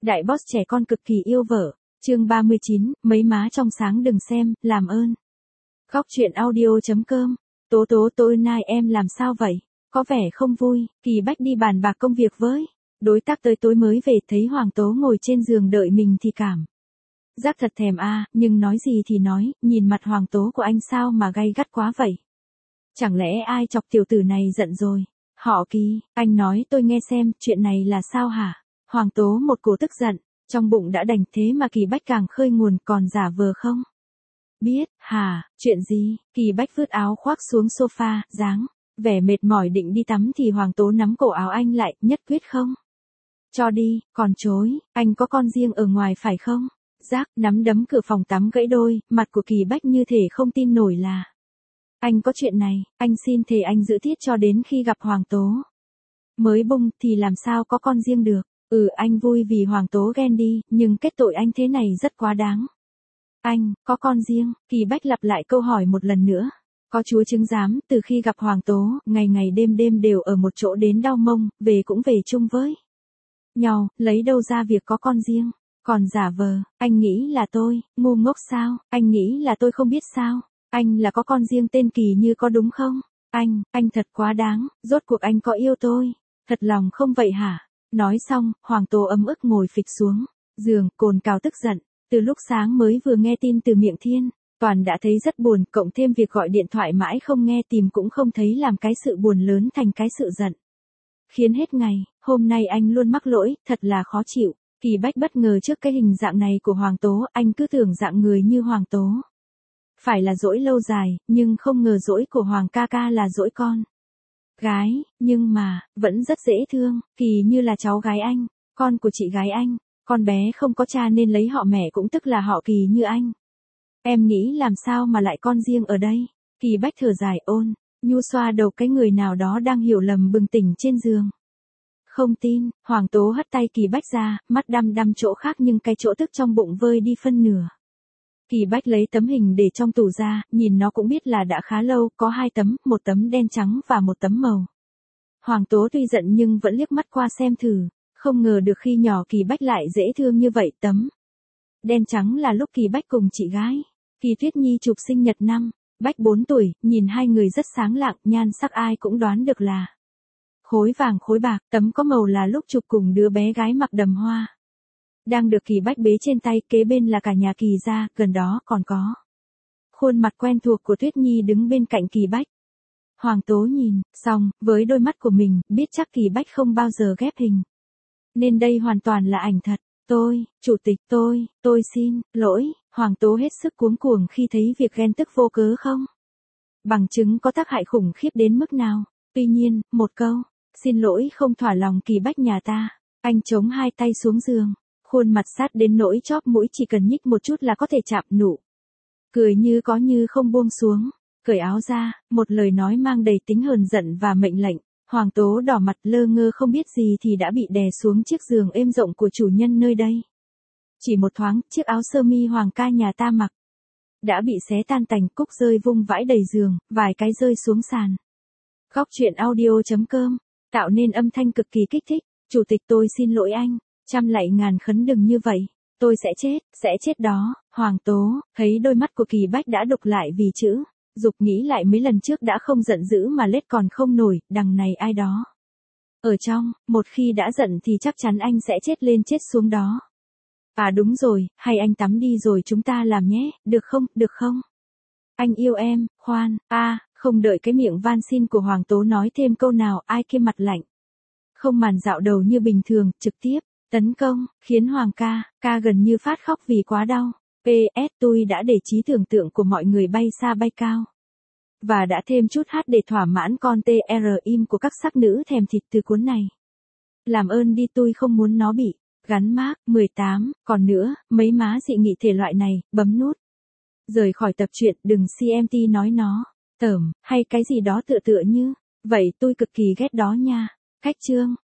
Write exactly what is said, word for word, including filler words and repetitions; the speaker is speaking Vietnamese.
Đại boss trẻ con cực kỳ yêu vợ. Chương ba mươi chín, mấy má trong sáng đừng xem, làm ơn. Góc truyện audio.com. Tố tố tôi nay em làm sao vậy? Có vẻ không vui. Kỳ Bách đi bàn bạc công việc với đối tác tới tối mới về, thấy Hoàng Tố ngồi trên giường đợi mình thì cảm giác thật thèm a, nhưng nói gì thì nói, nhìn mặt Hoàng Tố của anh sao mà gay gắt quá vậy? Chẳng lẽ ai chọc tiểu tử này giận rồi? Họ Kỳ, anh nói tôi nghe xem, chuyện này là sao hả? Hoàng Tố một cổ tức giận, trong bụng đã đành, thế mà Kỳ Bách càng khơi nguồn, còn giả vờ không biết. Hả, chuyện gì? Kỳ Bách vứt áo khoác xuống sofa, dáng vẻ mệt mỏi định đi tắm thì Hoàng Tố nắm cổ áo anh lại, nhất quyết không cho đi, còn chối. Anh có con riêng ở ngoài phải không? Giác nắm đấm cửa phòng tắm gãy đôi, mặt của Kỳ Bách như thể không tin nổi là anh có chuyện này. Anh xin thề anh giữ tiết cho đến khi gặp Hoàng Tố mới bung, thì làm sao có con riêng được. Ừ, anh vui vì Hoàng Tố ghen đi, nhưng kết tội anh thế này rất quá đáng. Anh có con riêng? Kỳ Bách lặp lại câu hỏi một lần nữa. Có chúa chứng giám, từ khi gặp Hoàng Tố, ngày ngày đêm đêm đều ở một chỗ đến đau mông, về cũng về chung với nhau, lấy đâu ra việc có con riêng, còn giả vờ. Anh nghĩ là tôi ngu ngốc sao? Anh nghĩ là tôi không biết sao? Anh là có con riêng tên Kỳ Như có đúng không? Anh, anh thật quá đáng, rốt cuộc anh có yêu tôi thật lòng không vậy hả? Nói xong, Hoàng Tố ấm ức ngồi phịch xuống giường, cồn cào tức giận. Từ lúc sáng mới vừa nghe tin từ miệng Thiên Toàn đã thấy rất buồn, cộng thêm việc gọi điện thoại mãi không nghe, tìm cũng không thấy, làm cái sự buồn lớn thành cái sự giận, khiến hết ngày hôm nay anh luôn mắc lỗi, thật là khó chịu. Kỳ Bách bất ngờ trước cái hình dạng này của Hoàng Tố, anh cứ tưởng dạng người như Hoàng Tố phải là dỗi lâu dài, nhưng không ngờ dỗi của Hoàng ca ca là dỗi con gái, nhưng mà vẫn rất dễ thương. Kỳ Như là cháu gái anh, con của chị gái anh, con bé không có cha nên lấy họ mẹ, cũng tức là họ Kỳ như anh. Em nghĩ làm sao mà lại con riêng ở đây? Kỳ Bách thở dài ôn nhu xoa đầu cái người nào đó đang hiểu lầm bừng tỉnh trên giường. Không tin. Hoàng Tố hất tay Kỳ Bách ra, mắt đăm đăm chỗ khác nhưng cái chỗ tức trong bụng vơi đi phân nửa. Kỳ Bách lấy tấm hình để trong tủ ra, nhìn nó cũng biết là đã khá lâu, có hai tấm, một tấm đen trắng và một tấm màu. Hoàng Tố tuy giận nhưng vẫn liếc mắt qua xem thử, không ngờ được khi nhỏ Kỳ Bách lại dễ thương như vậy. Tấm đen trắng là lúc Kỳ Bách cùng chị gái Kỳ Tuyết Nhi chụp sinh nhật năm Bách bốn tuổi, nhìn hai người rất sáng lạng, nhan sắc ai cũng đoán được là khối vàng khối bạc. Tấm có màu là lúc chụp cùng đứa bé gái mặc đầm hoa, đang được Kỳ Bách bế trên tay, kế bên là cả nhà Kỳ gia, gần đó còn có khuôn mặt quen thuộc của Tuyết Nhi đứng bên cạnh Kỳ Bách. Hoàng Tố nhìn xong, với đôi mắt của mình, biết chắc Kỳ Bách không bao giờ ghép hình, nên đây hoàn toàn là ảnh thật. Tôi, chủ tịch, tôi, tôi xin lỗi. Hoàng Tố hết sức cuống cuồng khi thấy việc ghen tức vô cớ không bằng chứng có tác hại khủng khiếp đến mức nào. Tuy nhiên, một câu xin lỗi không thỏa lòng Kỳ Bách nhà ta. Anh chống hai tay xuống giường, khuôn mặt sát đến nỗi chóp mũi chỉ cần nhích một chút là có thể chạm, nụ cười như có như không buông xuống. Cởi áo ra, một lời nói mang đầy tính hờn giận và mệnh lệnh. Hoàng Tố đỏ mặt lơ ngơ không biết gì thì đã bị đè xuống chiếc giường êm rộng của chủ nhân nơi đây. Chỉ một thoáng, chiếc áo sơ mi Hoàng ca nhà ta mặc đã bị xé tan tành, cúc rơi vung vãi đầy giường, vài cái rơi xuống sàn. Góc truyện audio.com tạo nên âm thanh cực kỳ kích thích. Chủ tịch tôi xin lỗi anh, trăm lạy ngàn khấn đừng như vậy, tôi sẽ chết, sẽ chết đó. Hoàng Tố thấy đôi mắt của Kỳ Bách đã đục lại vì chữ dục, nghĩ lại mấy lần trước đã không giận dữ mà lết còn không nổi, đằng này ai đó ở trong, một khi đã giận thì chắc chắn anh sẽ chết lên chết xuống đó. À đúng rồi, hay anh tắm đi rồi chúng ta làm nhé, được không, được không? Anh yêu em, khoan, a à, không đợi cái miệng van xin của Hoàng Tố nói thêm câu nào, ai kia mặt lạnh không màn dạo đầu như bình thường, trực tiếp tấn công, khiến Hoàng ca, ca gần như phát khóc vì quá đau. pê ét tôi đã để trí tưởng tượng của mọi người bay xa bay cao, và đã thêm chút hát để thỏa mãn con tê rờ im của các sắc nữ thèm thịt từ cuốn này. Làm ơn đi, tôi không muốn nó bị gắn mác mười tám. Còn nữa, mấy má dị nghị thể loại này, bấm nút rời khỏi tập truyện, đừng xê em tê nói nó tởm hay cái gì đó tựa tựa như vậy, tôi cực kỳ ghét đó nha. Cách chương